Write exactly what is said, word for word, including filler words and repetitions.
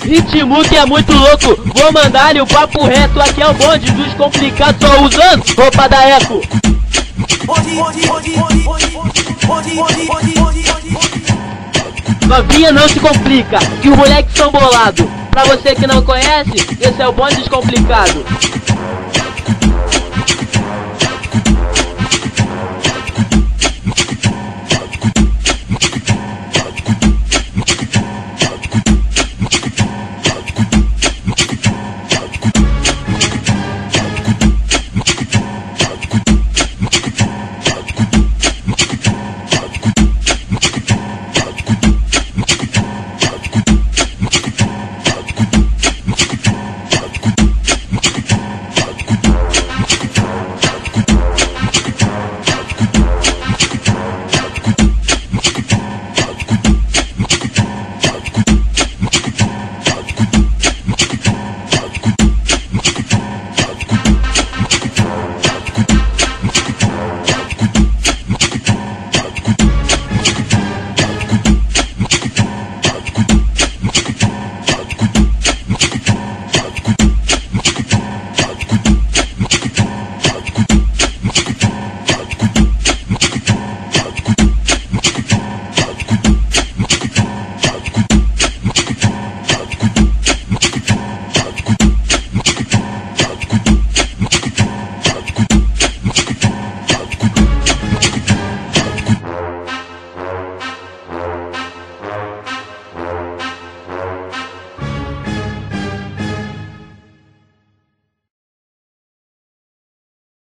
ritmo que é muito louco. Vou mandar-lhe o papo reto. Aqui é o bonde dos complicados, só usando roupa da Eco. Novinha, não se complica, que os moleques são bolados. Pra você que não conhece, esse é o bonde descomplicado.